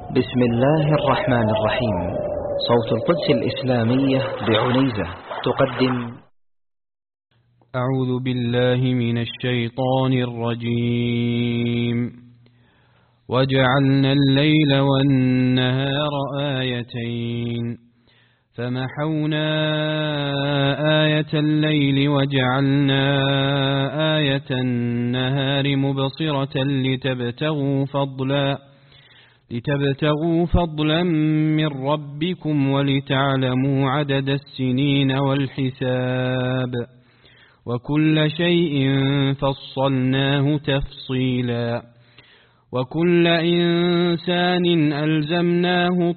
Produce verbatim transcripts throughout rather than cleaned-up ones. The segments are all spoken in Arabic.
بسم الله الرحمن الرحيم. صوت القدس الإسلامية بعنيزة تقدم. أعوذ بالله من الشيطان الرجيم. وجعلنا الليل والنهار آيتين فمحونا آية الليل وجعلنا آية النهار مبصرة لتبتغوا فضلا لتبتغوا فضلا من ربكم ولتعلموا عدد السنين والحساب وكل شيء فصلناه تفصيلا وكل إنسان ألزمناه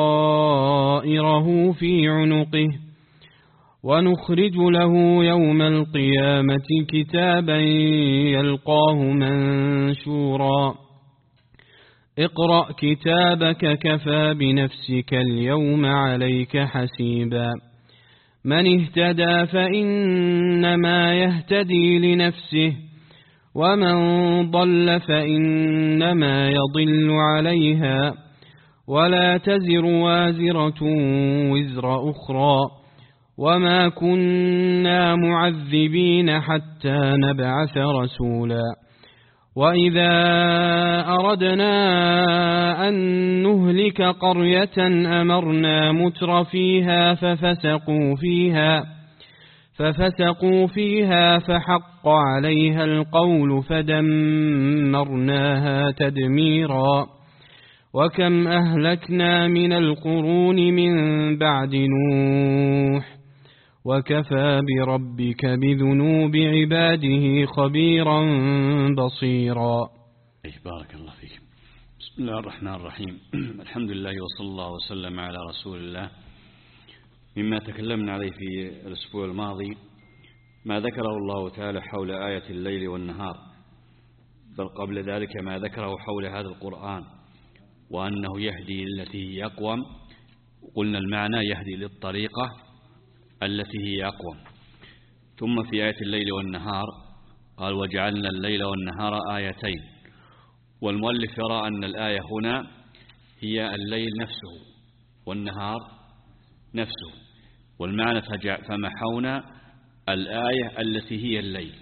طائره في عنقه ونخرج له يوم القيامة كتابا يلقاه منشورا اقرأ كتابك كفى بنفسك اليوم عليك حسيبا من اهتدى فإنما يهتدي لنفسه ومن ضل فإنما يضل عليها ولا تزر وازرة وزر أخرى وما كنا معذبين حتى نبعث رسولا وإذا أردنا أن نهلك قرية أمرنا متر فيها ففسقوا فيها ففسقوا فيها فحق عليها القول فدمرناها تدميرا وكم أهلكنا من القرون من بعد نوح وكفى بربك بذنوب عباده خبيرا بصيرا. بارك الله فيك. بسم الله الرحمن الرحيم. الحمد لله وصلى الله وسلم على رسول الله. مما تكلمنا عليه في الأسبوع الماضي ما ذكره الله تعالى حول آية الليل والنهار، بل قبل ذلك ما ذكره حول هذا القرآن وأنه يهدي للتي هي أقوم. قلنا المعنى يهدي للطريقة التي هي أقوم. ثم في آية الليل والنهار قال وجعلنا الليل والنهار آيتين، والمؤلف يرى أن الآية هنا هي الليل نفسه والنهار نفسه، والمعنى فمحونا الآية التي هي الليل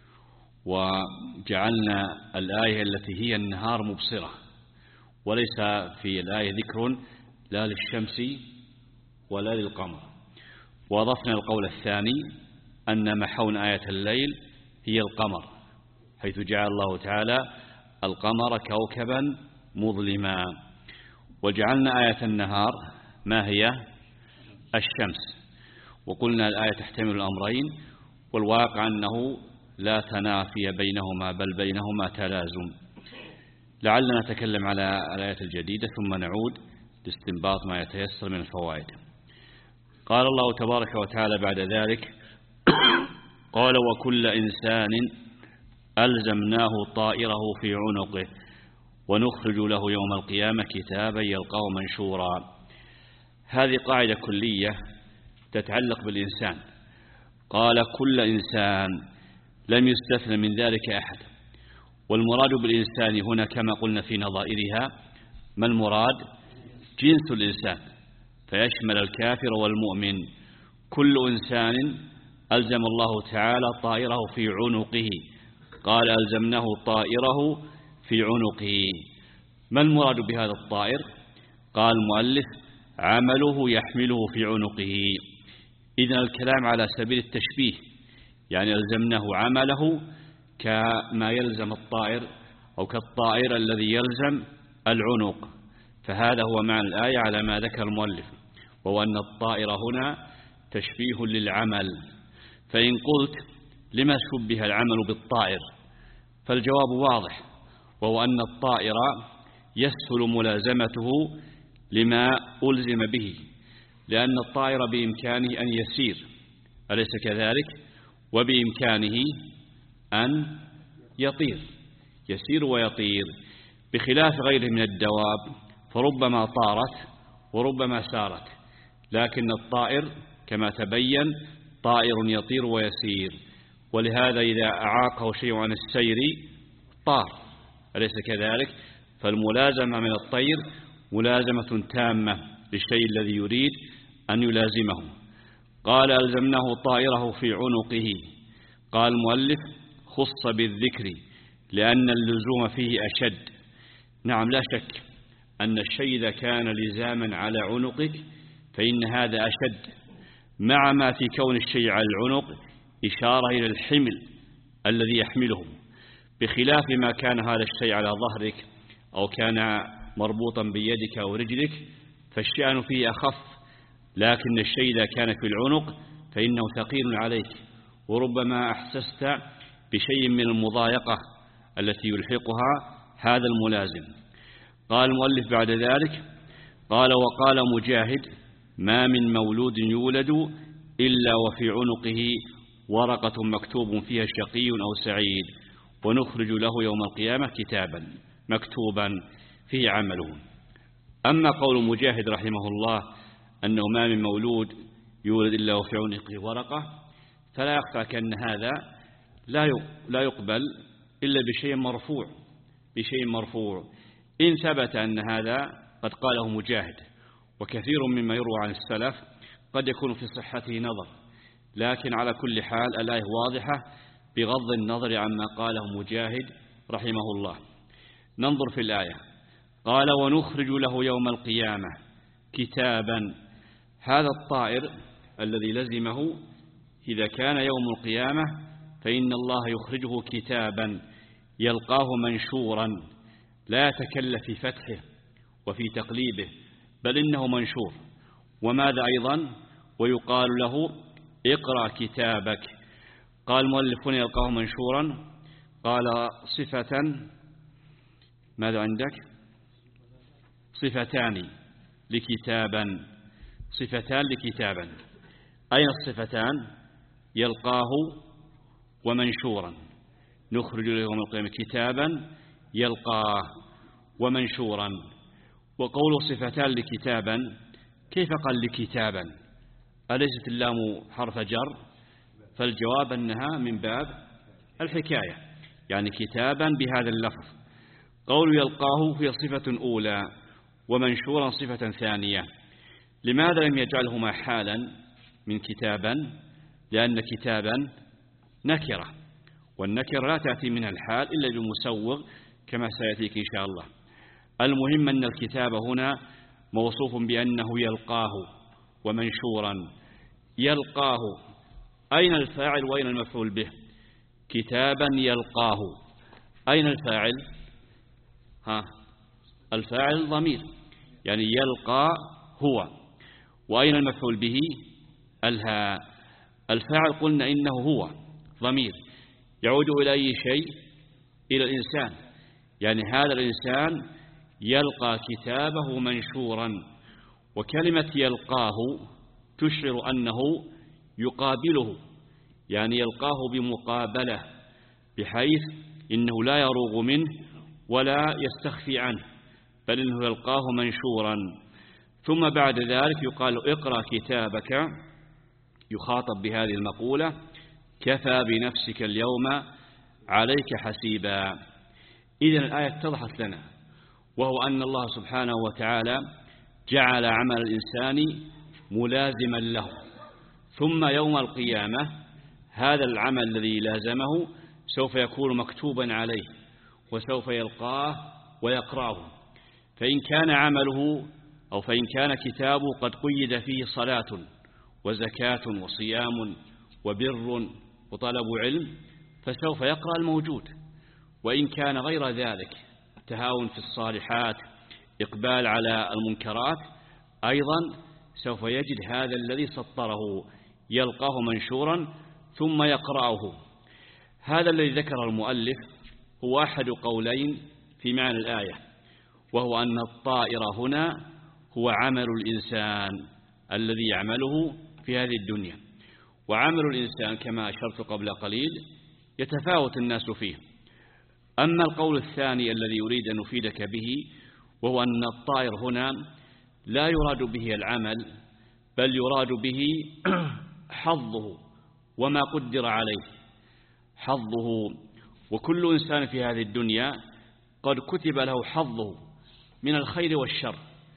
وجعلنا الآية التي هي النهار مبصرة، وليس في الآية ذكر لا للشمس ولا للقمر. وأضفنا القول الثاني أن محونا آية الليل هي القمر، حيث جعل الله تعالى القمر كوكبا مظلما. وجعلنا آية النهار ما هي؟ الشمس. وقلنا الآية تحتمل الأمرين، والواقع أنه لا تنافي بينهما بل بينهما تلازم. لعلنا نتكلم على الآية الجديدة ثم نعود لاستنباط ما يتيسر من الفوائد. قال الله تبارك وتعالى بعد ذلك قال وكل إنسان ألزمناه طائره في عنقه ونخرج له يوم القيامة كتابا يلقاه منشورا. هذه قاعدة كلية تتعلق بالإنسان. قال كل إنسان، لم يستثنى من ذلك أحد. والمراد بالإنسان هنا كما قلنا في نظائرها ما المراد؟ جنس الإنسان، فيشمل الكافر والمؤمن. كل إنسان ألزم الله تعالى طائره في عنقه. قال ألزمناه طائره في عنقه. ما المراد بهذا الطائر؟ قال المؤلف عمله يحمله في عنقه. إذن الكلام على سبيل التشبيه، يعني ألزمناه عمله كما يلزم الطائر أو كالطائر الذي يلزم العنق. فهذا هو معنى الآية على ما ذكر المؤلف، وهو أن الطائر هنا تشبيه للعمل. فإن قلت لما شبه العمل بالطائر؟ فالجواب واضح، وهو أن الطائر يسهل ملازمته لما ألزم به، لأن الطائر بإمكانه أن يسير، أليس كذلك؟ وبإمكانه أن يطير، يسير ويطير، بخلاف غيره من الدواب فربما طارت وربما سارت. لكن الطائر كما تبين طائر يطير ويسير، ولهذا إذا أعاقه شيء عن السير طار، أليس كذلك؟ فالملازمة من الطير ملازمة تامة للشيء الذي يريد أن يلازمه. قال ألزمناه طائره في عنقه. قال المؤلف خص بالذكر لأن اللزوم فيه أشد. نعم لا شك أن الشيء إذا كان لزاما على عنقك فإن هذا أشد، مع ما في كون الشيء على العنق إشارة إلى الحمل الذي يحمله، بخلاف ما كان هذا الشيء على ظهرك أو كان مربوطا بيدك أو رجلك فالشأن فيه أخف، لكن الشيء إذا كان في العنق فإنه ثقيل عليك، وربما أحسست بشيء من المضايقة التي يلحقها هذا الملازم. قال المؤلف بعد ذلك قال وقال مجاهد ما من مولود يولد إلا وفي عنقه ورقة مكتوب فيها شقي أو سعيد ونخرج له يوم القيامة كتابا مكتوبا فيه عمله. أما قول مجاهد رحمه الله أنه ما من مولود يولد إلا وفي عنقه ورقة فلا يخفى كأن هذا لا يقبل إلا بشيء مرفوع بشيء مرفوع إن ثبت أن هذا قد قاله مجاهد. وكثير مما يروى عن السلف قد يكون في صحته نظر، لكن على كل حال الآية واضحة بغض النظر عما قاله مجاهد رحمه الله. ننظر في الآية. قال ونخرج له يوم القيامة كتابا. هذا الطائر الذي لزمه إذا كان يوم القيامة فإن الله يخرجه كتابا يلقاه منشورا لا يتكلف في فتحه وفي تقليبه، بل إنه منشور. وماذا أيضا؟ ويقال له اقرأ كتابك. قال المؤلفون يلقاه منشورا، قال صفة ماذا عندك؟ صفتان لكتابا صفتان لكتابا. أين الصفتان؟ يلقاه ومنشورا. نخرج له يوم القيامة كتابا يلقاه ومنشورا. وقول صفتان لكتابا كيف قال لكتابا؟ أليست اللام حرف جر؟ فالجواب أنها من باب الحكاية، يعني كتابا بهذا اللفظ. قول يلقاه هي صفة أولى ومنشورا صفة ثانية. لماذا لم يجعلهما حالا من كتابا؟ لأن كتابا نكرة، والنكرة لا تأتي منها الحال إلا بمسوغ كما سيأتيك إن شاء الله. المهم أن الكتاب هنا موصوف بأنه يلقاه ومنشورا. يلقاه أين الفاعل وأين المفعول به؟ كتابا يلقاه أين الفاعل؟ ها الفاعل ضمير، يعني يلقى هو. وأين المفعول به؟ الهاء. الفاعل قلنا إنه هو ضمير يعود إلى أي شيء؟ إلى الإنسان، يعني هذا الإنسان يلقى كتابه منشورا. وكلمة يلقاه تشعر أنه يقابله، يعني يلقاه بمقابلة، بحيث إنه لا يروغ منه ولا يستخفي عنه، بل إنه يلقاه منشورا. ثم بعد ذلك يقال اقرأ كتابك، يخاطب بهذه المقولة كفى بنفسك اليوم عليك حسيبا. إذن الآية اتضحت لنا، وهو أن الله سبحانه وتعالى جعل عمل الإنسان ملازما له، ثم يوم القيامة هذا العمل الذي لازمه سوف يكون مكتوبا عليه وسوف يلقاه ويقرأه. فإن كان عمله أو فإن كان كتابه قد قيد فيه صلاة وزكاة وصيام وبر وطلب علم فسوف يقرأ الموجود. وإن كان غير ذلك تهاون في الصالحات، إقبال على المنكرات، أيضا سوف يجد هذا الذي سطره يلقاه منشورا ثم يقرأه. هذا الذي ذكر المؤلف هو أحد قولين في معنى الآية، وهو أن الطائر هنا هو عمل الإنسان الذي يعمله في هذه الدنيا. وعمل الإنسان كما أشرت قبل قليل يتفاوت الناس فيه. أما القول الثاني الذي يريد أن نفيدك به، وهو أن الطائر هنا لا يراد به العمل، بل يراد به حظه وما قدر عليه حظه. وكل إنسان في هذه الدنيا قد كتب له حظه من الخير والشر،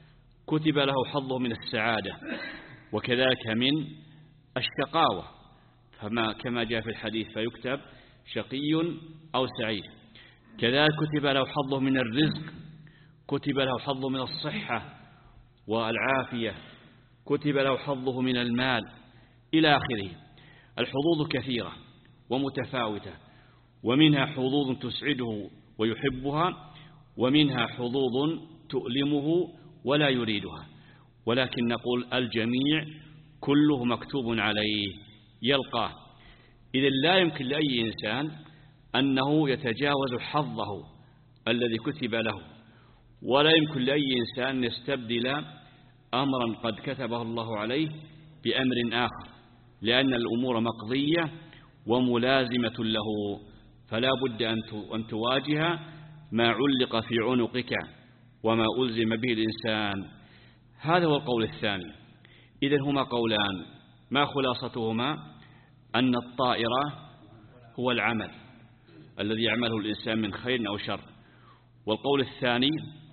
كتب له حظه من السعادة وكذلك من الشقاوة، فما كما جاء في الحديث فيكتب شقي أو سعيد. كذلك كتب له حظه من الرزق، كتب له حظه من الصحة والعافية، كتب له حظه من المال إلى آخره. الحظوظ كثيرة ومتفاوتة، ومنها حظوظ تسعده ويحبها، ومنها حظوظ تؤلمه ولا يريدها، ولكن نقول الجميع كله مكتوب عليه يلقاه. إذن لا يمكن لأي إنسان أنه يتجاوز حظه الذي كتب له، ولا يمكن لأي إنسان يستبدل أمرا قد كتبه الله عليه بأمر آخر، لأن الأمور مقضية وملازمة له، فلا بد أن تواجه ما علق في عنقك وما ألزم به الإنسان. هذا هو القول الثاني. إذن هما قولان، ما خلاصتهما؟ أن الطائر هو العمل الذي يعمله الإنسان من خير أو شر، والقول الثاني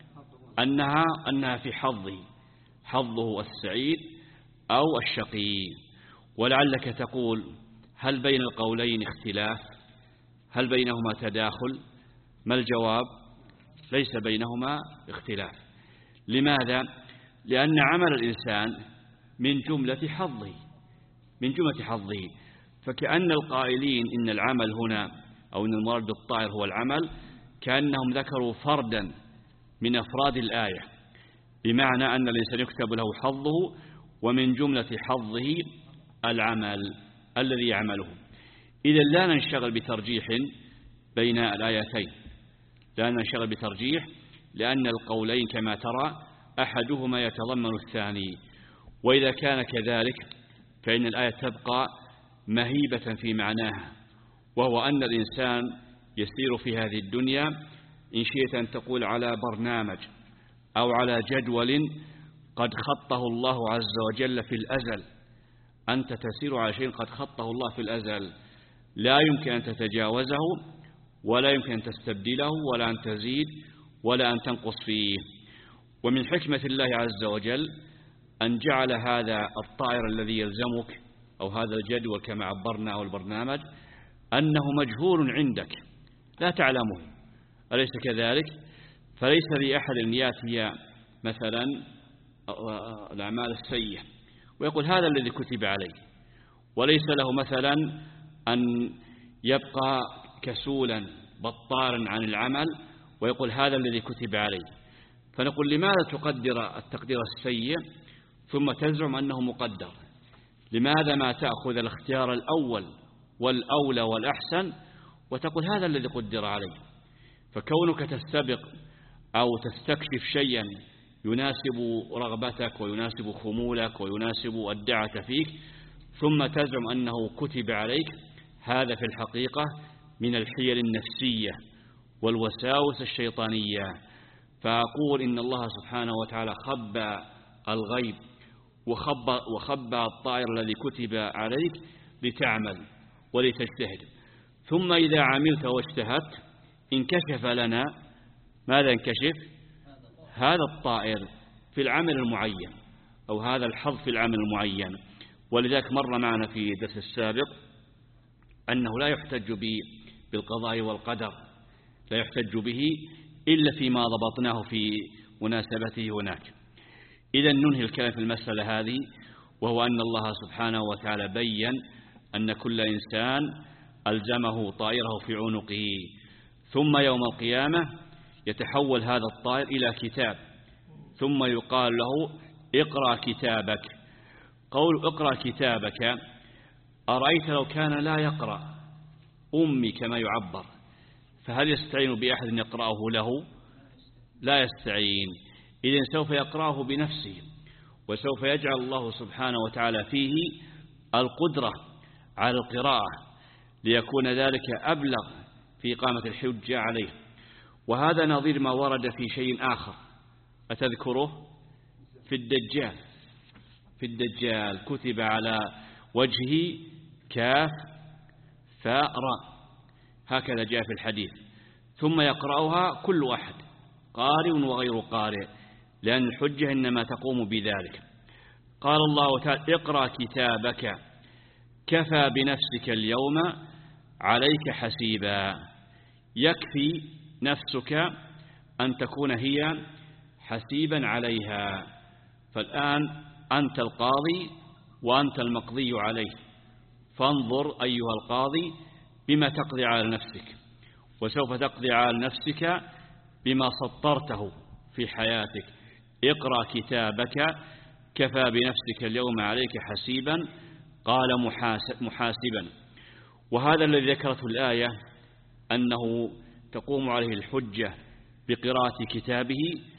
أنها, أنها في حظه، حظه السعيد أو الشقي. ولعلك تقول هل بين القولين اختلاف؟ هل بينهما تداخل؟ ما الجواب؟ ليس بينهما اختلاف. لماذا؟ لأن عمل الإنسان من جملة حظه، من جملة حظه. فكأن القائلين إن العمل هنا أو إن المراد بالطائر هو العمل كأنهم ذكروا فردا من أفراد الآية، بمعنى أن الإنسان يكتب له حظه ومن جملة حظه العمل الذي يعمله. إذا لا ننشغل بترجيح بين الآيتين، لا ننشغل بترجيح، لأن القولين كما ترى أحدهما يتضمن الثاني. وإذا كان كذلك فإن الآية تبقى مهيبة في معناها، وهو أن الإنسان يسير في هذه الدنيا إن شئت أن تقول على برنامج أو على جدول قد خطه الله عز وجل في الأزل. أنت تسير على شيء قد خطه الله في الأزل، لا يمكن أن تتجاوزه ولا يمكن أن تستبدله ولا أن تزيد ولا أن تنقص فيه. ومن حكمة الله عز وجل أن جعل هذا الطائر الذي يلزمك أو هذا الجدول كما عبرنا أو البرنامج أنه مجهول عندك لا تعلمه، أليس كذلك؟ فليس لأحد أن يأتي مثلا الأعمال السيئة ويقول هذا الذي كتب عليه، وليس له مثلا أن يبقى كسولا بطارا عن العمل ويقول هذا الذي كتب عليه. فنقول لماذا تقدر التقدير السيء ثم تزعم أنه مقدر؟ لماذا ما تأخذ الاختيار الأول والأولى والأحسن وتقول هذا الذي قدر عليه؟ فكونك تستبق أو تستكشف شيئا يناسب رغبتك ويناسب خمولك ويناسب الدعة فيك ثم تزعم أنه كتب عليك، هذا في الحقيقة من الحيل النفسية والوساوس الشيطانية. فأقول إن الله سبحانه وتعالى خبى الغيب وخبى, وخبى الطائر الذي كتب عليك لتعمل ولتجتهد، ثم إذا عملت واجتهدت انكشف لنا ماذا انكشف؟ هذا الطائر في العمل المعين أو هذا الحظ في العمل المعين. ولذلك مر معنا في درس السابق أنه لا يحتج بالقضاء والقدر، لا يحتج به إلا فيما ضبطناه في مناسبته هناك. إذا ننهي الكلام في المسألة هذه، وهو أن الله سبحانه وتعالى بيّن أن كل إنسان ألزمه طائره في عنقه، ثم يوم القيامة يتحول هذا الطائر إلى كتاب، ثم يقال له اقرأ كتابك. قول اقرأ كتابك، أرأيت لو كان لا يقرأ أمي كما يعبر، فهل يستعين بأحد يقرأه له؟ لا يستعين. إذن سوف يقرأه بنفسه، وسوف يجعل الله سبحانه وتعالى فيه القدرة على القراءة ليكون ذلك أبلغ في إقامة الحجة عليه. وهذا نظير ما ورد في شيء آخر أتذكره؟ في الدجال. في الدجال كتب على وجهه كاف فاء راء، هكذا جاء في الحديث، ثم يقرأها كل أحد قارئ وغير قارئ، لأن الحجة إنما تقوم بذلك. قال الله تعالى اقرأ كتابك كفى بنفسك اليوم عليك حسيبا. يكفي نفسك أن تكون هي حسيبا عليها. فالآن أنت القاضي وأنت المقضي عليه، فانظر أيها القاضي بما تقضي على نفسك، وسوف تقضي على نفسك بما سطرته في حياتك. اقرأ كتابك كفى بنفسك اليوم عليك حسيبا. قال محاسبا. وهذا الذي ذكرته الآية أنه تقوم عليه الحجة بقراءة كتابه،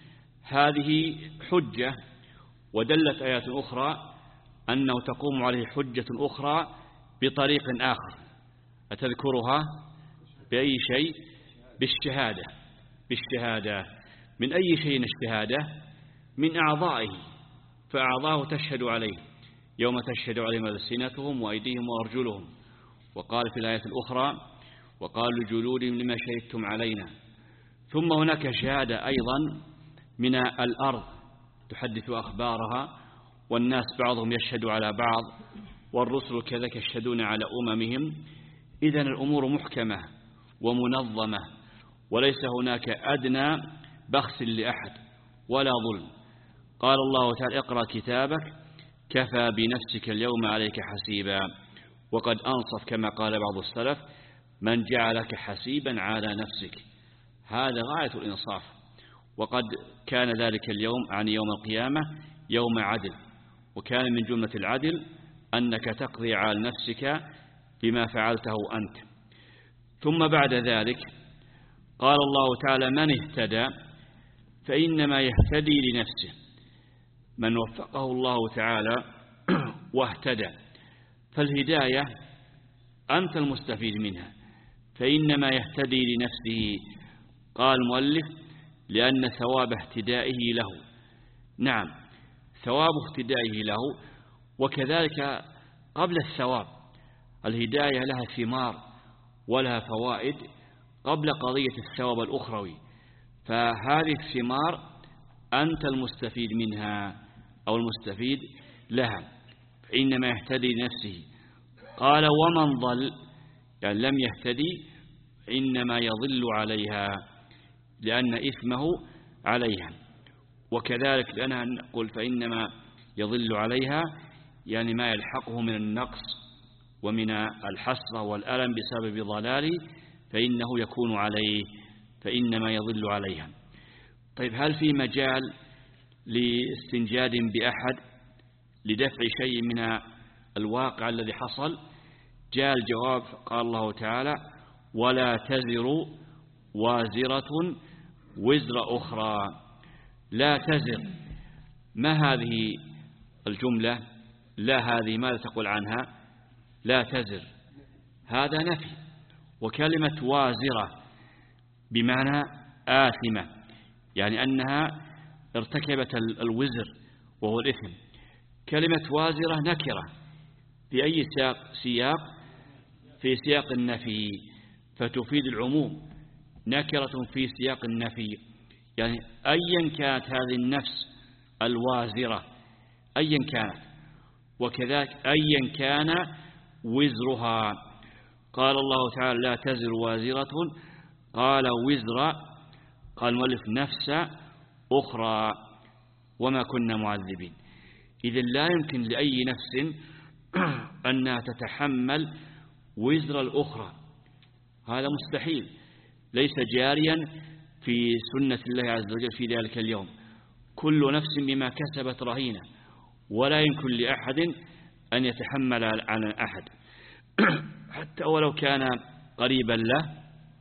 هذه حجة. ودلت آيات أخرى أنه تقوم عليه حجة أخرى بطريق آخر، أتذكرها بأي شيء؟ بالشهادة. بالشهادة من أي شيء الشهادة؟ من أعضائه، فأعضاه تشهد عليه يوم تشهد عليهم ألسنتهم وأيديهم وأرجلهم. وقال في الآية الأخرى وقالوا لجلودهم لما شهدتم علينا. ثم هناك شهادة أيضا من الأرض تحدث أخبارها، والناس بعضهم يشهد على بعض، والرسل كذلك يشهدون على أممهم. إذن الأمور محكمة ومنظمة، وليس هناك أدنى بخس لأحد ولا ظلم. قال الله تعالى اقرأ كتابك كفى بنفسك اليوم عليك حسيبا. وقد أنصف كما قال بعض السلف من جعلك حسيبا على نفسك. هذا غاية الإنصاف. وقد كان ذلك اليوم عن يوم القيامة يوم عدل، وكان من جملة العدل أنك تقضي على نفسك بما فعلته أنت. ثم بعد ذلك قال الله تعالى من اهتدى فإنما يهتدي لنفسه. من وفقه الله تعالى واهتدى، فالهداية أنت المستفيد منها، فإنما يهتدي لنفسه. قال المؤلف لأن ثواب اهتدائه له. نعم، ثواب اهتدائه له. وكذلك قبل الثواب الهداية لها ثمار ولها فوائد قبل قضية الثواب الأخروي، فهذه الثمار أنت المستفيد منها أو المستفيد لها، فإنما يهتدي لنفسه. قال ومن ضل يعني لم يهتدي إنما يضل عليها لأن إثمه عليها. وكذلك لأنها نقول فإنما يضل عليها يعني ما يلحقه من النقص ومن الحسرة والألم بسبب ضلاله فإنه يكون عليه، فإنما يضل عليها. طيب هل في مجال لاستنجاد بأحد لدفع شيء من الواقع الذي حصل؟ جاء الجواب قال الله تعالى ولا تزر وازرة وزر أخرى. لا تزر، ما هذه الجملة؟ لا هذه ماذا تقول عنها؟ لا تزر هذا نفي، وكلمة وازرة بمعنى آثمة، يعني أنها ارتكبت الوزر وهو الإثم. كلمة وازرة نكرة في أي سياق؟ سياق في سياق النفي، فتفيد العموم. نكرة في سياق النفي يعني أيا كانت هذه النفس الوازرة أيا كانت، وكذلك أيا كان وزرها. قال الله تعالى لا تزر وازرة، قال وزر، قال المؤلف نفس أخرى وما كنا معذبين. إذن لا يمكن لأي نفس أنها تتحمل وزر الأخرى، هذا مستحيل، ليس جاريا في سنة الله عز وجل في ذلك اليوم. كل نفس بما كسبت رهينة، ولا يمكن لأحد أن يتحمل على أحد حتى ولو كان قريبا له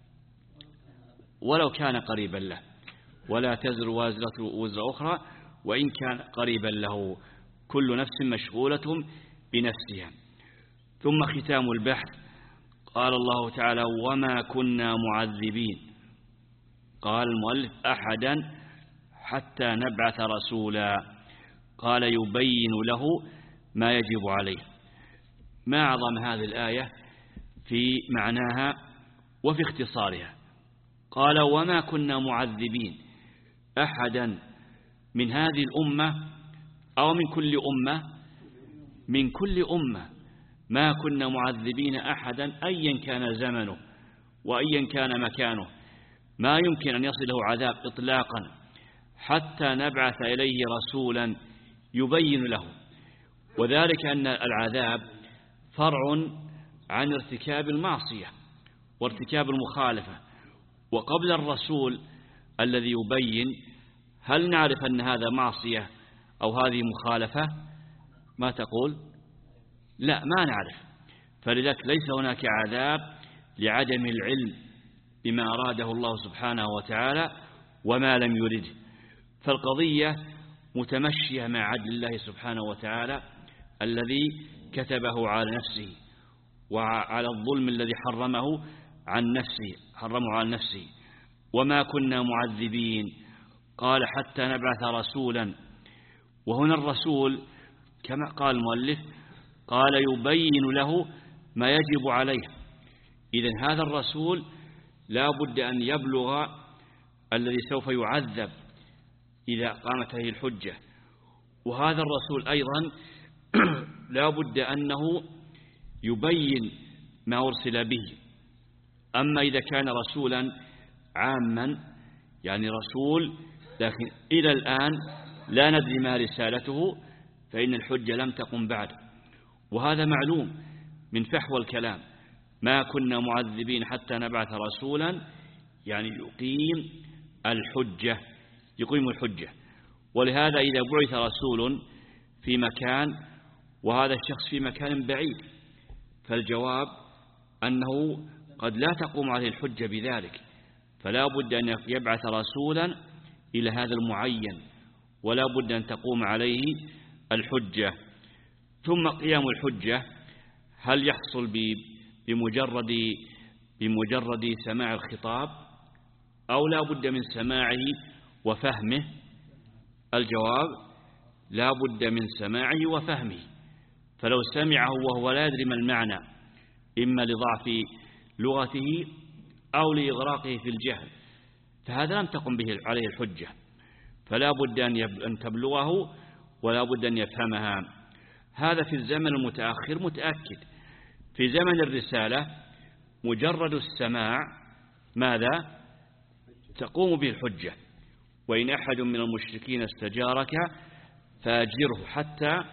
ولو كان قريبا له ولا تزر وازرة وزر أخرى وإن كان قريبا له، كل نفس مشغولة بنفسها. ثم ختام البحث قال الله تعالى وما كنا معذبين. قال المؤلف أحدا حتى نبعث رسولا، قال يبين له ما يجب عليه. ما أعظم هذه الآية في معناها وفي اختصارها. قال وما كنا معذبين أحدا من هذه الأمة أو من كل أمة؟ من كل أمة. ما كنا معذبين أحدا أيا كان زمنه وأيا كان مكانه، ما يمكن أن يصله عذاب إطلاقا حتى نبعث إليه رسولا يبين له. وذلك أن العذاب فرع عن ارتكاب المعصية وارتكاب المخالفة. وقبل الرسول الذي يبين هل نعرف أن هذا معصية أو هذه مخالفة؟ ما تقول؟ لا، ما نعرف. فلذلك ليس هناك عذاب لعدم العلم بما أراده الله سبحانه وتعالى وما لم يرده. فالقضية متمشية مع عدل الله سبحانه وتعالى الذي كتبه على نفسه وعلى الظلم الذي حرمه عن نفسه حرمه عن نفسه. وما كنا معذبين، قال حتى نبعث رسولا. وهنا الرسول كما قال المؤلف قال يبين له ما يجب عليه. إذن هذا الرسول لا بد أن يبلغ الذي سوف يعذب إذا قامت هذه الحجة. وهذا الرسول أيضا لا بد أنه يبين ما أرسل به. أما إذا كان رسولا عاما يعني رسول لكن إلى الآن لا ندري ما رسالته فإن الحجة لم تقم بعد. وهذا معلوم من فحوى الكلام. ما كنا معذبين حتى نبعث رسولا يعني يقيم الحجة يقيم الحجة. ولهذا إذا بعث رسول في مكان وهذا الشخص في مكان بعيد فالجواب أنه قد لا تقوم عليه الحجة بذلك، فلا بد أن يبعث رسولا إلى هذا المعين ولا بد أن تقوم عليه الحجة. ثم قيام الحجة هل يحصل بمجرد بمجرد سماع الخطاب أو لا بد من سماعه وفهمه؟ الجواب لا بد من سماعه وفهمه. فلو سمعه وهو لا يدري ما المعنى إما لضعف لغته أو لإغراقه في الجهل فهذا لم تقم به عليه الحجة، فلا بد أن تبلغه ولا بد أن يفهمها. هذا في الزمن المتأخر متأكد. في زمن الرسالة مجرد السماع ماذا؟ تقوم به الحجة. وإن أحد من المشركين استجارك فأجره حتى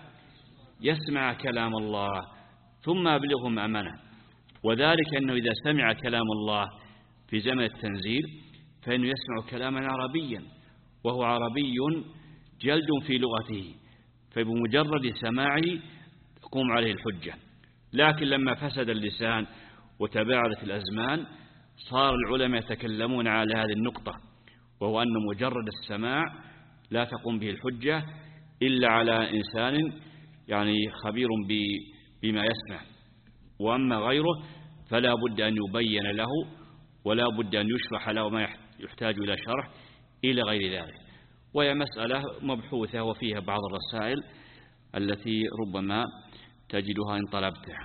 يسمع كلام الله ثم أبلغه مأمنه. وذلك أنه إذا سمع كلام الله في زمن التنزيل فإنه يسمع كلاما عربيا وهو عربي جلد في لغته، فبمجرد سماعه تقوم عليه الحجة. لكن لما فسد اللسان وتباعدت الأزمان صار العلماء يتكلمون على هذه النقطة، وهو أن مجرد السماع لا تقوم به الحجة إلا على إنسان يعني خبير بما يسمع. وأما غيره فلا بد أن يبين له ولا بد أن يشرح له ما يحتاج إلى شرح إلى غير ذلك. وهي مسألة مبحوثة وفيها بعض الرسائل التي ربما تجدها إن طلبتها.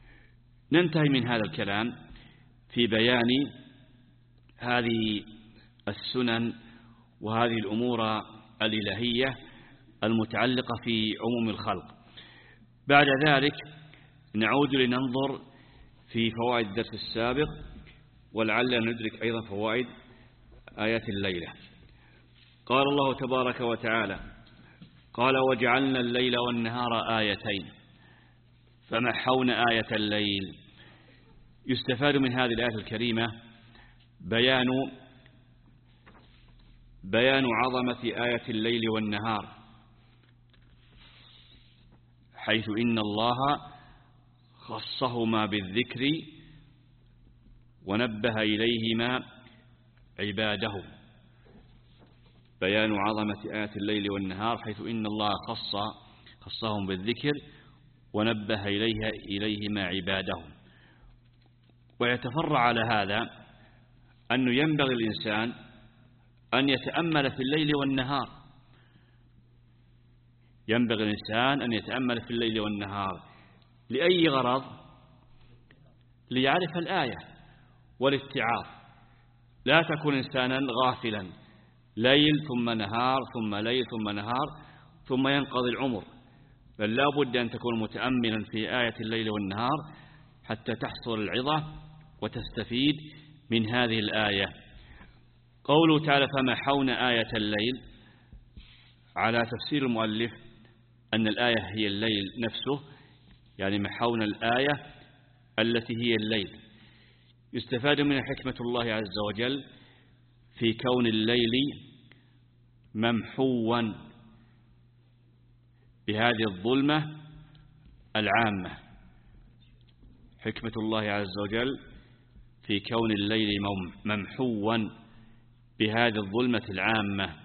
ننتهي من هذا الكلام في بيان هذه السنن وهذه الأمور الإلهية المتعلقة في عموم الخلق. بعد ذلك نعود لننظر في فوائد الدرس السابق ولعل ندرك أيضا فوائد آيات الليلة. قال الله تبارك وتعالى قال وجعلنا الليل والنهار آيتين فمحونا آية الليل. يستفاد من هذه الآية الكريمة بيان بيان عظمة آية الليل والنهار، حيث إن الله خصهما بالذكر ونبه إليهما عباده. بيان عظمة آيات الليل والنهار حيث إن الله خص خصهم بالذكر ونبه إليها إليهما عباده. ويتفرع على هذا أنه ينبغي الإنسان أن يتأمل في الليل والنهار. ينبغي الإنسان أن يتأمل في الليل والنهار لأي غرض؟ ليعرف الآية والاتعاظ. لا تكون إنسانا غافلا ليل ثم نهار ثم ليل ثم نهار ثم ينقضي العمر، بل لا بد أن تكون متأملا في آية الليل والنهار حتى تحصل العظة وتستفيد من هذه الآية. قوله تعالى فمحونا آية الليل، على تفسير المؤلف أن الآية هي الليل نفسه، يعني محونا الآية التي هي الليل. يستفاد من حكمة الله عز وجل في كون الليل ممحوا بهذه الظلمة العامة، حكمة الله عز وجل في كون الليل ممحوا بهذه الظلمة العامة،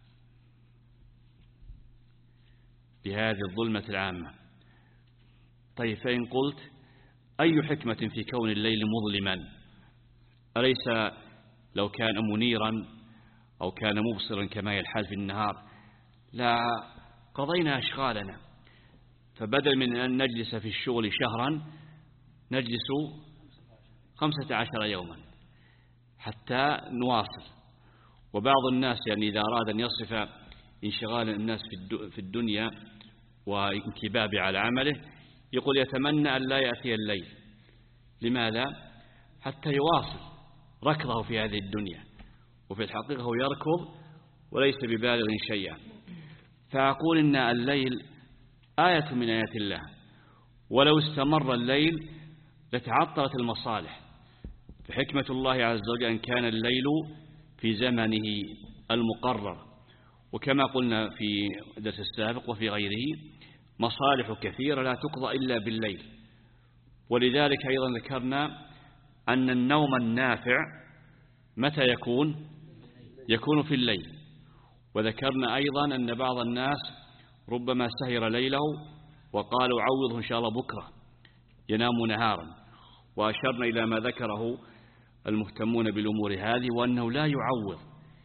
بهذه الظلمة العامة. طيب فإن قلت أي حكمة في كون الليل مظلما؟ أليس لو كان منيرا أو كان مبصرا كما هي الحال في النهار لا قضينا أشغالنا، فبدل من أن نجلس في الشغل شهرا نجلس خمسة عشر يوما حتى نواصل. وبعض الناس يعني إذا أراد أن يصف انشغال الناس في الدنيا وانكباب على عمله يقول يتمنى أن لا يأتي الليل. لماذا؟ حتى يواصل ركضه في هذه الدنيا، وفي الحقيقة هو يركض وليس ببالغ شيئا. فأقول إن الليل آية من آيات الله، ولو استمر الليل لتعطلت المصالح. فحكمة الله عز وجل أن كان الليل في زمنه المقرر، وكما قلنا في الدرس السابق وفي غيره مصالح كثيرة لا تقضى إلا بالليل. ولذلك أيضا ذكرنا أن النوم النافع متى يكون؟ يكون في الليل. وذكرنا أيضا أن بعض الناس ربما سهر ليله وقالوا عوضه إن شاء الله بكرة، ينام نهارا. وأشرنا إلى ما ذكره المهتمون بالأمور هذه، وأنه لا يعوض،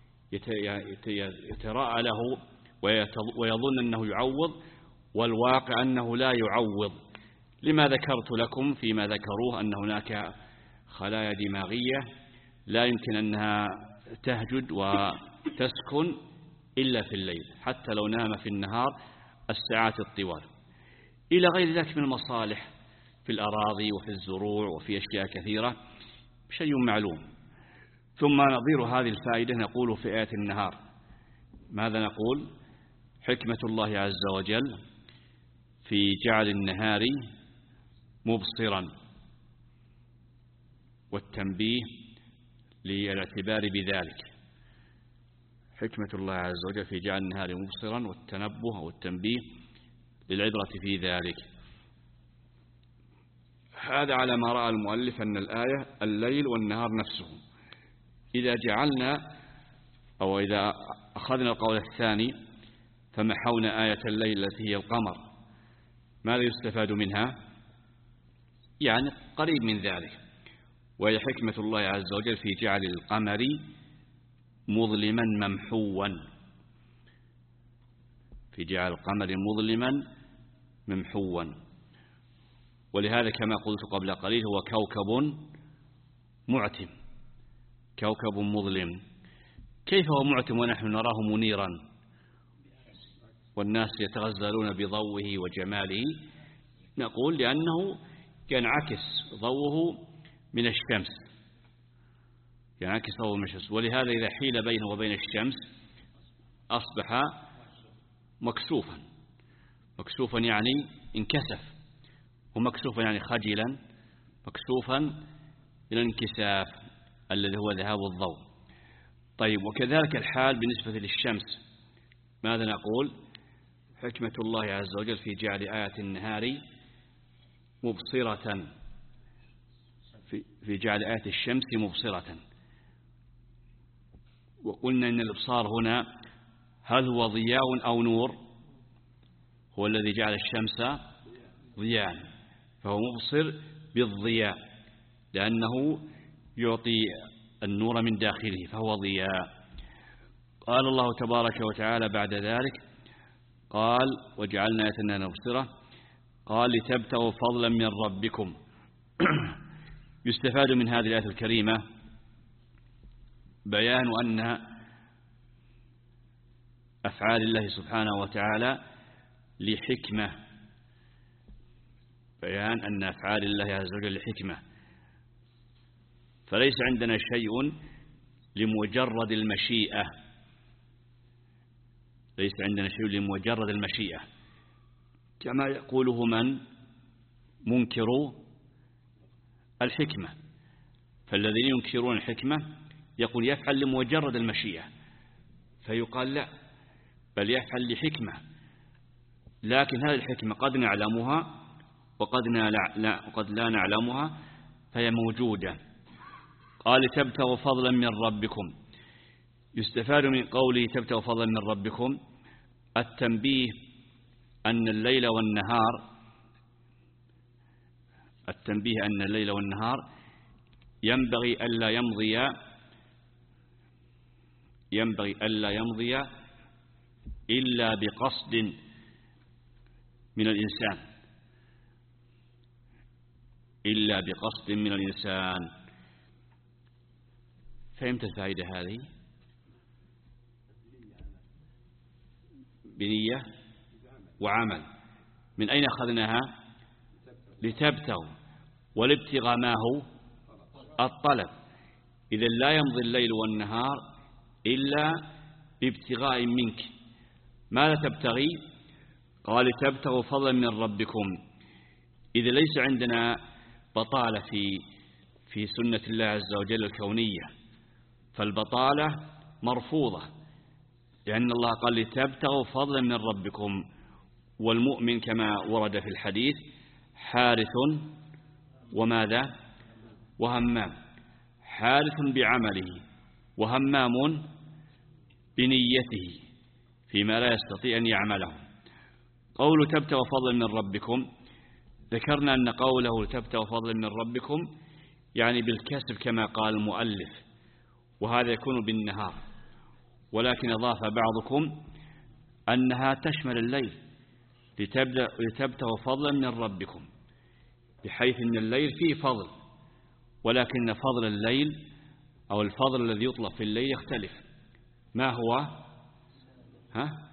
يتراءى له ويظن أنه يعوض، والواقع أنه لا يعوض. لما ذكرت لكم فيما ذكروه أن هناك خلايا دماغية لا يمكن أنها تهجد وتسكن إلا في الليل، حتى لو نام في النهار الساعات الطوال، إلى غير ذلك من المصالح في الأراضي وفي الزروع وفي أشياء كثيرة، شيء معلوم. ثم نظير هذه الفائدة نقول في آية النهار. ماذا نقول؟ حكمة الله عز وجل في جعل النهار مبصرا، والتنبيه للاعتبار بذلك. حكمة الله عز وجل في جعل النهار مبصرا والتنبه والتنبيه للعبرة في ذلك. هذا على ما رأى المؤلف أن الآية الليل والنهار نفسه. إذا جعلنا أو إذا أخذنا القول الثاني فمحونا آية الليل التي هي القمر، ماذا يستفاد منها؟ يعني قريب من ذلك، وهي حكمة الله عز وجل في جعل القمر مظلما ممحوا، في جعل القمر مظلما ممحوا. ولهذا كما قلت قبل قليل هو كوكب معتم، كوكب مظلم. كيف هو معتم ونحن نراه منيرا والناس يتغزلون بضوءه وجماله؟ نقول لأنه ينعكس ضوءه من الشمس، ينعكس ضوءه من الشمس، ولهذا إذا حيل بينه وبين الشمس أصبح مكسوفا. مكسوفا يعني انكسف، ومكسوفا يعني خجلا، مكسوفا إلى الانكساف الذي هو ذهاب الضوء. طيب وكذلك الحال بالنسبة للشمس. ماذا نقول؟ حكمة الله عز وجل في جعل آية النهار مبصرة، في جعل آية الشمس مبصرة. وقلنا إن الإبصار هنا هل هو ضياء أو نور؟ هو الذي جعل الشمس ضياء، فهو مبصر بالضياء لأنه يعطي النور من داخله فهو ضياء. قال الله تبارك وتعالى بعد ذلك قال وجعلنا آية النهار مبصرة، قال لتبتغوا فضلا من ربكم. يستفاد من هذه الآية الكريمة بيان أن أفعال الله سبحانه وتعالى لحكمة، بيان أن أفعال الله عز وجل لحكمة، فليس عندنا شيء لمجرد المشيئة، ليس عندنا شيء لمجرد المشيئة كما يقوله من منكر الحكمة. فالذين ينكرون الحكمة يقول يفعل لمجرد المشيئة، فيقال لا، بل يفعل لحكمة، لكن هذه الحكمة قد نعلمها وقد لا, وقد لا نعلمها فهي موجودة. قال تبتغوا فضلا من ربكم، يستفاد من قوله تبتغوا فضلا من ربكم التنبيه أن الليل والنهار التنبيه أن الليل والنهار ينبغي ألا يمضي ينبغي ألا يمضي إلا بقصد من الإنسان إلا بقصد من الإنسان. فهمت الفائدة هذه؟ بنية وعمل. من أين أخذناها؟ لتبتغوا، والابتغاء ما هو؟ الطلب. إذا لا يمضي الليل والنهار إلا بابتغاء منك. ماذا تبتغي؟ قال تبتغوا فضلا من ربكم. إذا ليس عندنا بطالة في في سنة الله عز وجل الكونية، فالبطالة مرفوضة، لأن الله قال لتبتغوا فضلا من ربكم. والمؤمن كما ورد في الحديث حارث وماذا؟ وهمام. حارث بعمله وهمام بنيته فيما لا يستطيع أن يعمله. قول تبتغوا فضلا من ربكم، ذكرنا أن قوله تبتغوا فضلا من ربكم يعني بالكسب كما قال المؤلف، وهذا يكون بالنهار، ولكن أضاف بعضكم أنها تشمل الليل لتبتغوا فضلا من ربكم، بحيث أن الليل فيه فضل، ولكن فضل الليل أو الفضل الذي يطلق في الليل يختلف. ما هو؟ ها؟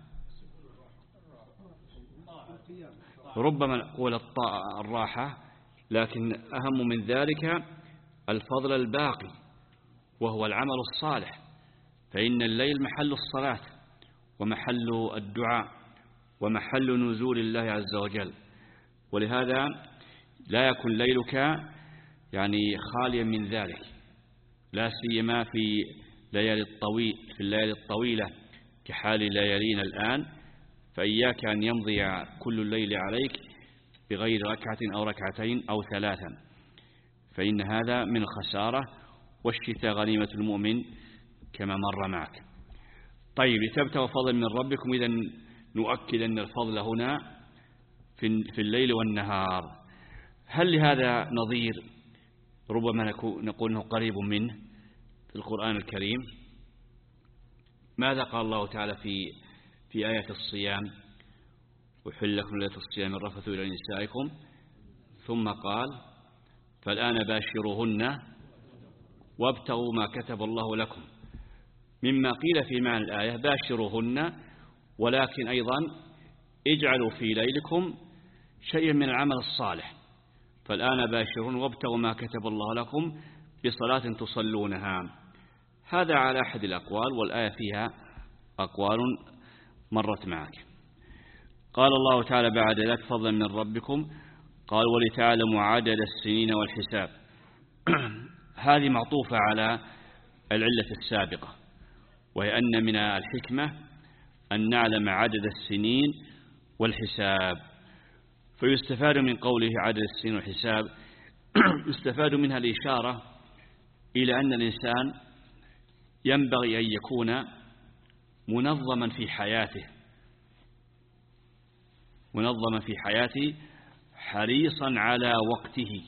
ربما نقول الراحة، لكن أهم من ذلك الفضل الباقي وهو العمل الصالح، فإن الليل محل الصلاة ومحل الدعاء ومحل نزول الله عز وجل، ولهذا لا يكون ليلك يعني خاليا من ذلك، لا سيما في ليالي الطويل في الليالي الطويلة كحال ليالينا الآن، فإياك أن يمضي كل الليل عليك بغير ركعة أو ركعتين أو ثلاثا، فإن هذا من الخسارة، والشتاء غنيمة المؤمن كما مر معك. طيب لتبتغوا فضلا من ربكم، إذا نؤكد أن الفضل هنا في الليل والنهار. هل لهذا نظير ربما نقول أنه قريب منه في القرآن الكريم؟ ماذا قال الله تعالى في في آية الصيام؟ أحل لكم ليلة الصيام الرفث إلى نسائكم، ثم قال فالآن باشروهن وابتغوا ما كتب الله لكم، مما قيل في معنى الآية باشروهن، ولكن أيضا اجعلوا في ليلكم شيئا من العمل الصالح، فالآن باشروهن وابتغوا ما كتب الله لكم بصلاة تصلونها. هذا على أحد الأقوال، والآية فيها أقوال مرت معك. قال الله تعالى بعد ذلك فضلا من ربكم، قال ولتعلموا عدد السنين والحساب. هذه معطوفة على العلة السابقة، وهي أن من الحكمة أن نعلم عدد السنين والحساب، فيستفاد من قوله عدد السنين والحساب يستفاد منها الإشارة إلى أن الإنسان ينبغي أن يكون منظما في حياته منظما في حياته حريصا على وقته،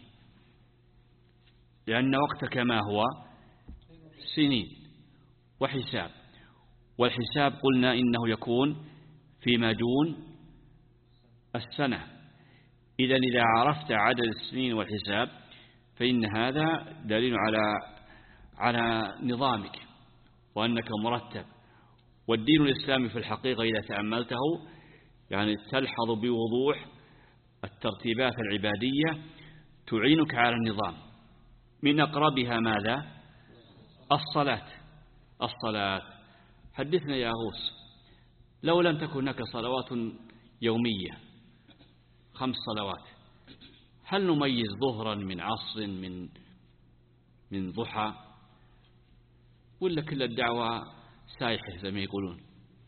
لأن وقتك ما هو؟ سنين وحساب، والحساب قلنا إنه يكون فيما دون السنة. إذا إذا عرفت عدد السنين والحساب فإن هذا دليل على على نظامك، وأنك مرتب، والدين الإسلامي في الحقيقة إذا تأملته يعني تلحظ بوضوح الترتيبات العبادية تعينك على النظام. من أقربها ماذا؟ الصلاة. الصلاة حدثنا يا غوث، لو لم تكن هناك صلوات يومية خمس صلوات، هل نميز ظهرا من عصر من من ضحى، ولا كل الدعوة سايحة زي ما يقولون؟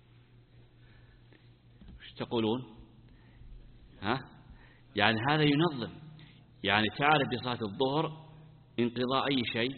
ايش تقولون؟ ها؟ يعني هذا ينظم، يعني تعرف بصلاة الظهر انقضاء أي شيء،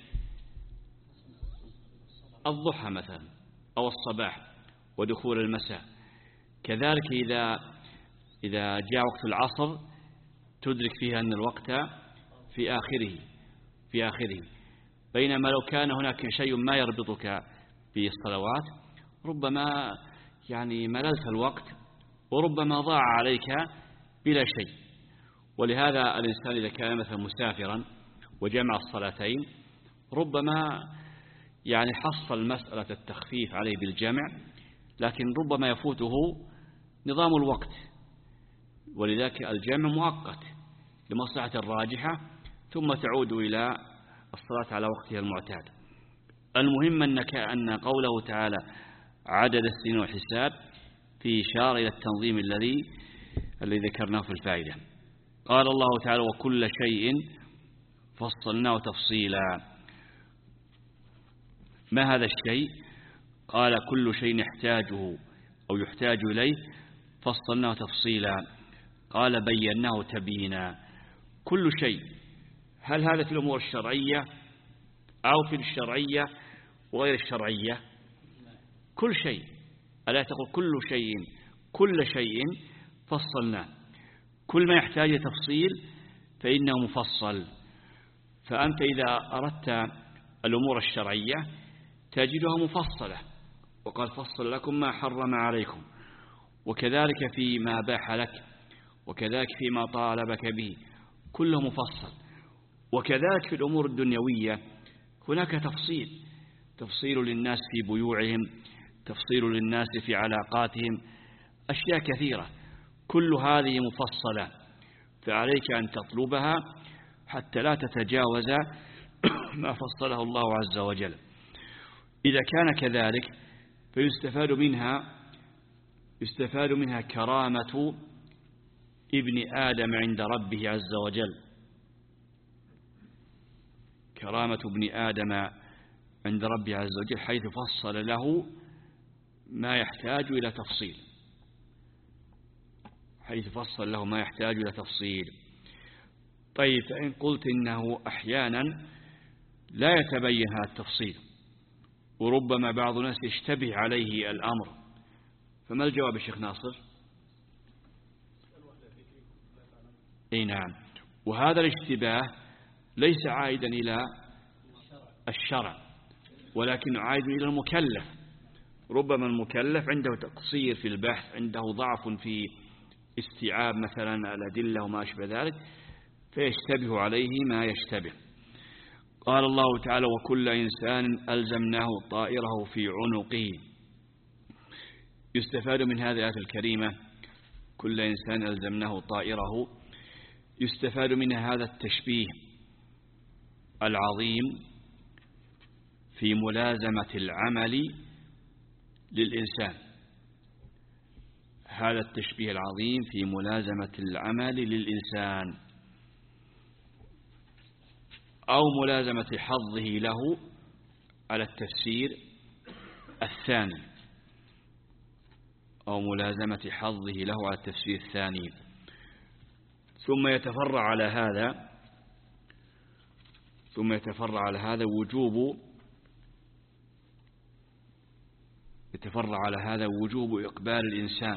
الضحى مثلا أو الصباح ودخول المساء. كذلك إذا إذا جاء وقت العصر تدرك فيها أن الوقت في آخره في آخره بينما لو كان هناك شيء ما يربطك بالصلوات ربما يعني مللت الوقت وربما ضاع عليك بلا شيء. ولهذا الإنسان إذا كان مثلا مسافرا وجمع الصلاتين ربما يعني حصل مسألة التخفيف عليه بالجمع، لكن ربما يفوته نظام الوقت، ولذلك الجمع مؤقت لمصلحة الراجحة ثم تعود إلى الصلاة على وقتها المعتاد. المهم أنك أن قوله تعالى عدد السنين والحساب في إشارة إلى التنظيم الذي الذي ذكرناه في الفائدة. قال الله تعالى وكل شيء فصلناه تفصيلا. ما هذا الشيء؟ قال كل شيء يحتاجه أو يحتاج إليه فصلناه تفصيلا. قال بيناه تبيينا. كل شيء، هل هذا في الأمور الشرعية أو في الشرعية وغير الشرعية؟ كل شيء. ألا تقول كل شيء كل شيء فصلناه، كل ما يحتاج تفصيل فإنه مفصل. فأنت إذا أردت الأمور الشرعية تجدها مفصلة، وقال فصل لكم ما حرم عليكم، وكذلك فيما باح لك، وكذلك فيما طالبك به، كله مفصل. وكذلك في الأمور الدنيوية هناك تفصيل، تفصيل للناس في بيوعهم، تفصيل للناس في علاقاتهم، أشياء كثيرة كل هذه مفصلة، فعليك أن تطلبها حتى لا تتجاوز ما فصله الله عز وجل. إذا كان كذلك فيستفاد منها يستفاد منها كرامة ابن آدم عند ربه عز وجل، كرامة ابن آدم عند ربه عز وجل، حيث فصل له ما يحتاج إلى تفصيل حيث فصل له ما يحتاج إلى تفصيل. طيب، فإن قلت إنه أحيانا لا يتبين هذا التفصيل وربما بعض الناس يشتبه عليه الأمر، فما الجواب الشيخ ناصر؟ اي نعم. وهذا الاشتباه ليس عائدا إلى الشرع ولكن عائد إلى المكلف. ربما المكلف عنده تقصير في البحث، عنده ضعف في استيعاب مثلا الأدلة وما أشبه ذلك، فيشتبه عليه ما يشتبه. قال الله تعالى وكل إنسان ألزمناه طائره في عنقه. يستفاد من هذه الآية الكريمة كل إنسان ألزمناه طائره، يستفاد منها هذا التشبيه العظيم في ملازمة العمل للإنسان، هذا التشبيه العظيم في ملازمة العمل للإنسان أو ملازمة حظه له على التفسير الثاني أو ملازمة حظه له على التفسير الثاني. ثم يتفرع على هذا ثم يتفرع على هذا وجوب يتفرع على هذا وجوب إقبال الإنسان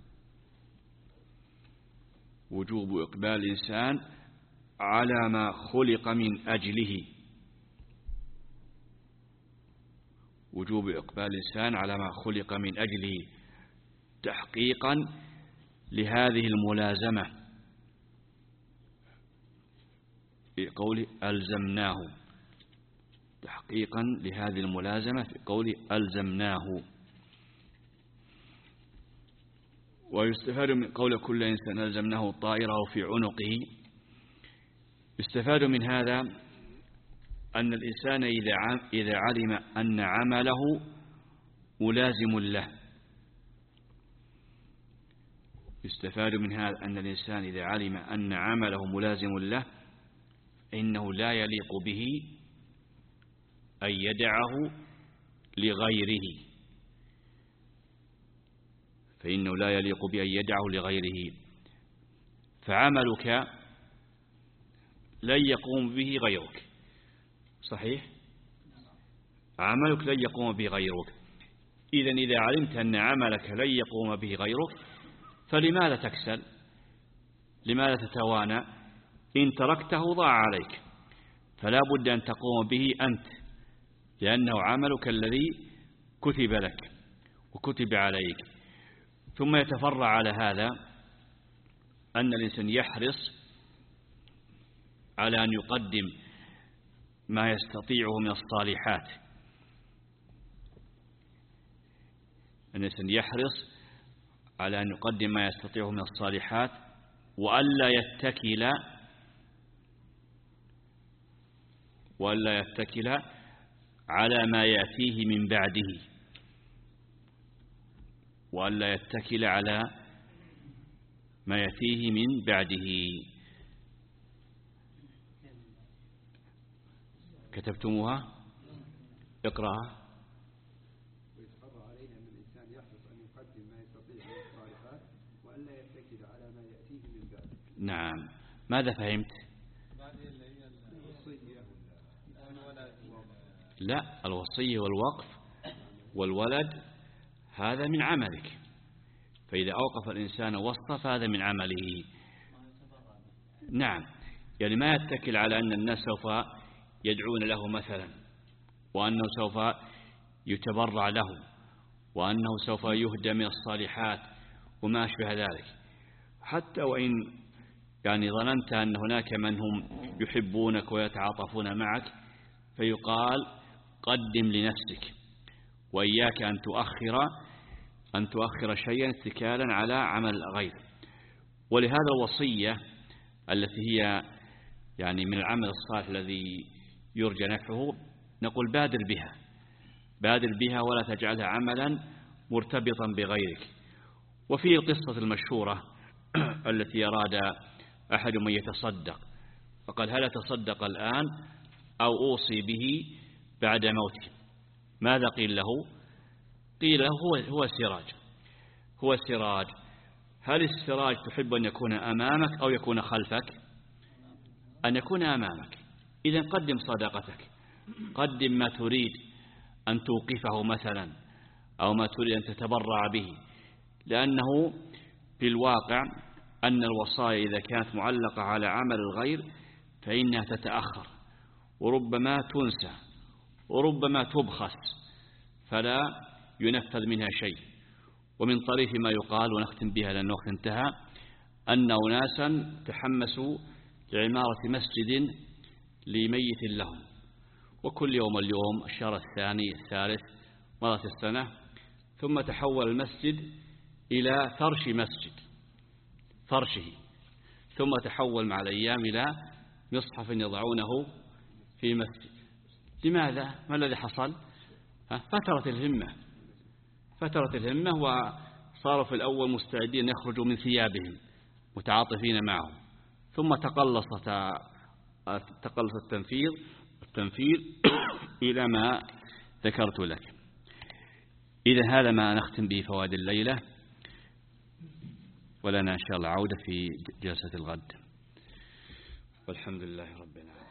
وجوب إقبال الإنسان على ما خلق من أجله وجوب إقبال الإنسان على ما خلق من أجله تحقيقا لهذه الملازمة في قول ألزمناه، تحقيقا لهذه الملازمة في قول ألزمناه. ويستفاد من قول كل إنسان ألزمناه طائره في عنقه. يستفاد من هذا أن الإنسان إذا علم أن عمله ملازم له يستفاد من هذا أن الإنسان إذا علم أن عمله ملازم له إنه لا يليق به أن يدعه لغيره فإنه لا يليق بأن يدعه لغيره فعملك لن يقوم به غيرك. صحيح؟ عملك لن يقوم به غيرك. إذن إذا علمت أن عملك لن يقوم به غيرك فلماذا تكسل؟ لماذا تتوانى؟ إن تركته ضاع عليك، فلا بد أن تقوم به أنت، لأنه عملك الذي كتب لك وكتب عليك. ثم يتفرع على هذا أن الإنسان يحرص على أن يقدم ما يستطيعه من الصالحات. الإنسان يحرص على أن يقدم ما يستطيعه من الصالحات وألا يتكل وألا يتكل على ما يأتيه من بعده وألا يتكل على ما يأتيه من بعده. كتبتموها؟ اقرأها. ويتفرع علينا أن الإنسان يحرص أن يقدم ما يستطيع من الصالحات وألا يتكل على ما يأتيه من بعده. نعم. ماذا فهمت؟ لا، الوصية والوقف والولد هذا من عملك، فإذا أوقف الإنسان وصفه فهذا من عمله. نعم، يعني ما يتكل على أن الناس سوف يدعون له مثلا، وأنه سوف يتبرع له، وأنه سوف يهدى من الصالحات وما أشبه ذلك. حتى وإن يعني ظننت أن هناك من هم يحبونك ويتعاطفون معك فيقال قدم لنفسك، وإياك أن تؤخر أن تؤخر شيئا اتكالا على عمل الغير. ولهذا الوصية التي هي يعني من العمل الصالح الذي يرجى نفعه نقول بادر بها بادر بها ولا تجعلها عملا مرتبطا بغيرك. وفي القصة المشهورة التي أراد أحد من يتصدق فقال هل أتصدق الآن أو أوصي به بعد موته؟ ماذا قيل له؟ قيل له هو, هو السراج هو السراج. هل السراج تحب أن يكون أمامك أو يكون خلفك؟ أن يكون أمامك. إذن قدم صدقتك، قدم ما تريد أن توقفه مثلا أو ما تريد أن تتبرع به، لأنه في الواقع أن الوصايا إذا كانت معلقة على عمل الغير فإنها تتأخر وربما تنسى وربما تبخس فلا ينفذ منها شيء. ومن طريف ما يقال ونختم بها لأن الوقت انتهى أن أناسا تحمسوا لعمارة مسجد لميت لهم، وكل يوم اليوم الشهر الثاني الثالث مرت السنة ثم تحول المسجد إلى فرش مسجد فرشه ثم تحول مع الأيام إلى مصحف يضعونه في مسجد. لماذا؟ ما الذي حصل؟ فترة الهمة فترة الهمة وصاروا في الأول مستعدين يخرجوا من ثيابهم متعاطفين معهم، ثم تقلص تقلص التنفيذ التنفيذ إلى ما ذكرت لك. إذا هذا ما نختم به فوائد الليلة، ولنا إن شاء الله عودة في جلسة الغد، والحمد لله رب العالمين.